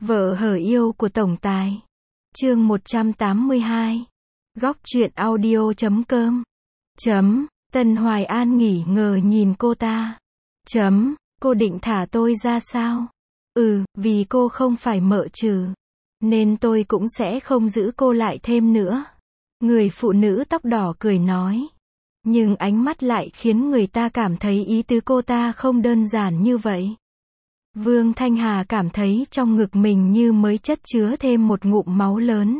Vợ hở yêu của tổng tài. Chương 182. Góc truyện audio.com. Tân Hoài An nghỉ ngờ nhìn cô ta. Cô định thả tôi ra sao? Vì cô không phải mợ trừ, nên tôi cũng sẽ không giữ cô lại thêm nữa. Người phụ nữ tóc đỏ cười nói. Nhưng ánh mắt lại khiến người ta cảm thấy ý tứ cô ta không đơn giản như vậy. Vương Thanh Hà cảm thấy trong ngực mình như mới chất chứa thêm một ngụm máu lớn.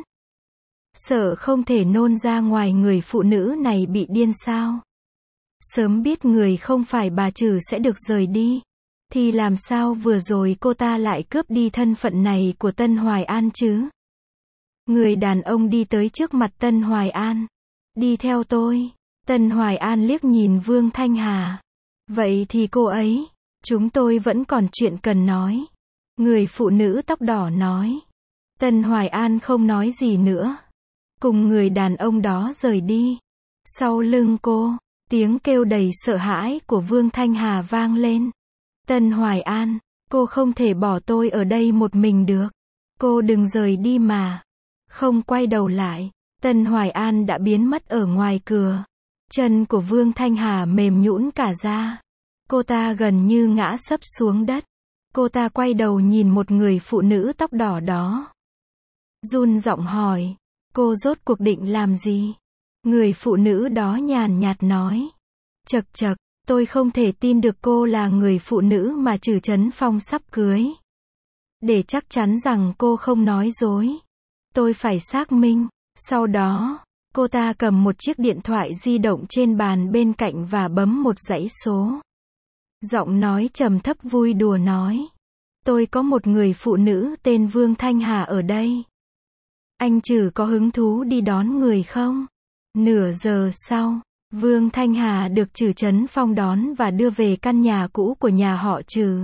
Sợ không thể nôn ra ngoài, người phụ nữ này bị điên sao? Sớm biết người không phải bà Trừ sẽ được rời đi, thì làm sao vừa rồi cô ta lại cướp đi thân phận này của Tân Hoài An chứ? Người đàn ông đi tới trước mặt Tân Hoài An. Đi theo tôi. Tân Hoài An liếc nhìn Vương Thanh Hà. Vậy thì cô ấy, chúng tôi vẫn còn chuyện cần nói. Người phụ nữ tóc đỏ nói. Tân Hoài An không nói gì nữa, cùng người đàn ông đó rời đi. Sau lưng cô, tiếng kêu đầy sợ hãi của Vương Thanh Hà vang lên. Tân Hoài An, cô không thể bỏ tôi ở đây một mình được. Cô đừng rời đi mà. Không quay đầu lại, Tân Hoài An đã biến mất ở ngoài cửa. Chân của Vương Thanh Hà mềm nhũn cả ra. Cô ta gần như ngã sấp xuống đất. Cô ta quay đầu nhìn một người phụ nữ tóc đỏ đó. Run giọng hỏi, cô rốt cuộc định làm gì? Người phụ nữ đó nhàn nhạt nói. Chậc chậc, tôi không thể tin được cô là người phụ nữ mà Trừ Chấn Phong sắp cưới. Để chắc chắn rằng cô không nói dối, tôi phải xác minh. Sau đó, cô ta cầm một chiếc điện thoại di động trên bàn bên cạnh và bấm một dãy số. Giọng nói trầm thấp vui đùa nói. Tôi có một người phụ nữ tên Vương Thanh Hà ở đây. Anh Trừ có hứng thú đi đón người không? Nửa giờ sau, Vương Thanh Hà được Trừ Chấn Phong đón và đưa về căn nhà cũ của nhà họ Trừ.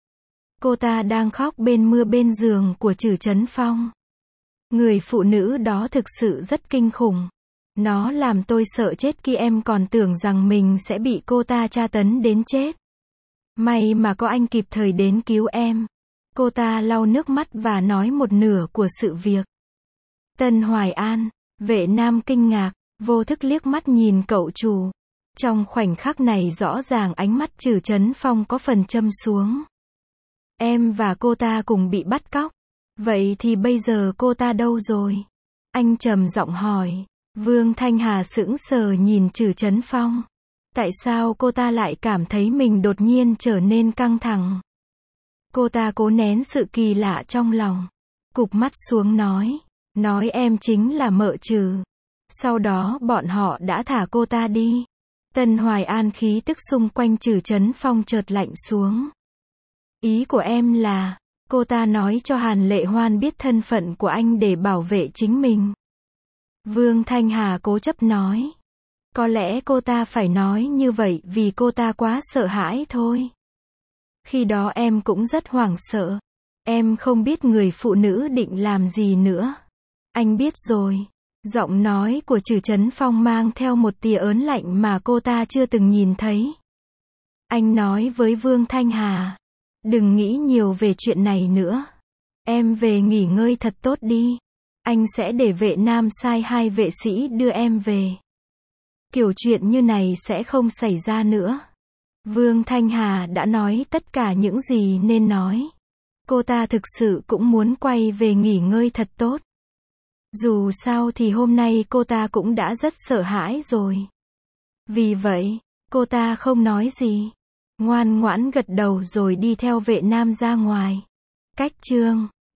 Cô ta đang khóc bên mưa bên giường của Trừ Chấn Phong. Người phụ nữ đó thực sự rất kinh khủng. Nó làm tôi sợ chết khi em còn tưởng rằng mình sẽ bị cô ta tra tấn đến chết. May mà có anh kịp thời đến cứu em. Cô ta lau nước mắt và nói một nửa của sự việc. Tân Hoài An, Vệ Nam kinh ngạc, vô thức liếc mắt nhìn cậu chủ. Trong khoảnh khắc này rõ ràng ánh mắt Trừ Chấn Phong có phần châm xuống. Em và cô ta cùng bị bắt cóc. Vậy thì bây giờ cô ta đâu rồi? Anh trầm giọng hỏi. Vương Thanh Hà sững sờ nhìn Trừ Chấn Phong. Tại sao cô ta lại cảm thấy mình đột nhiên trở nên căng thẳng? Cô ta cố nén sự kỳ lạ trong lòng. Cụp mắt xuống nói em chính là mợ Trừ. Sau đó bọn họ đã thả cô ta đi. Tân Hoài An, khí tức xung quanh Trừ Chấn Phong chợt lạnh xuống. Ý của em là, cô ta nói cho Hàn Lệ Hoan biết thân phận của anh để bảo vệ chính mình. Vương Thanh Hà cố chấp nói. Có lẽ cô ta phải nói như vậy vì cô ta quá sợ hãi thôi. Khi đó em cũng rất hoảng sợ. Em không biết người phụ nữ định làm gì nữa. Anh biết rồi. Giọng nói của Trừ Chấn Phong mang theo một tia ớn lạnh mà cô ta chưa từng nhìn thấy. Anh nói với Vương Thanh Hà. Đừng nghĩ nhiều về chuyện này nữa. Em về nghỉ ngơi thật tốt đi. Anh sẽ để Vệ Nam sai 2 vệ sĩ đưa em về. Kiểu chuyện như này sẽ không xảy ra nữa. Vương Thanh Hà đã nói tất cả những gì nên nói. Cô ta thực sự cũng muốn quay về nghỉ ngơi thật tốt. Dù sao thì hôm nay cô ta cũng đã rất sợ hãi rồi. Vì vậy, cô ta không nói gì. Ngoan ngoãn gật đầu rồi đi theo Vệ Nam ra ngoài. Cách chương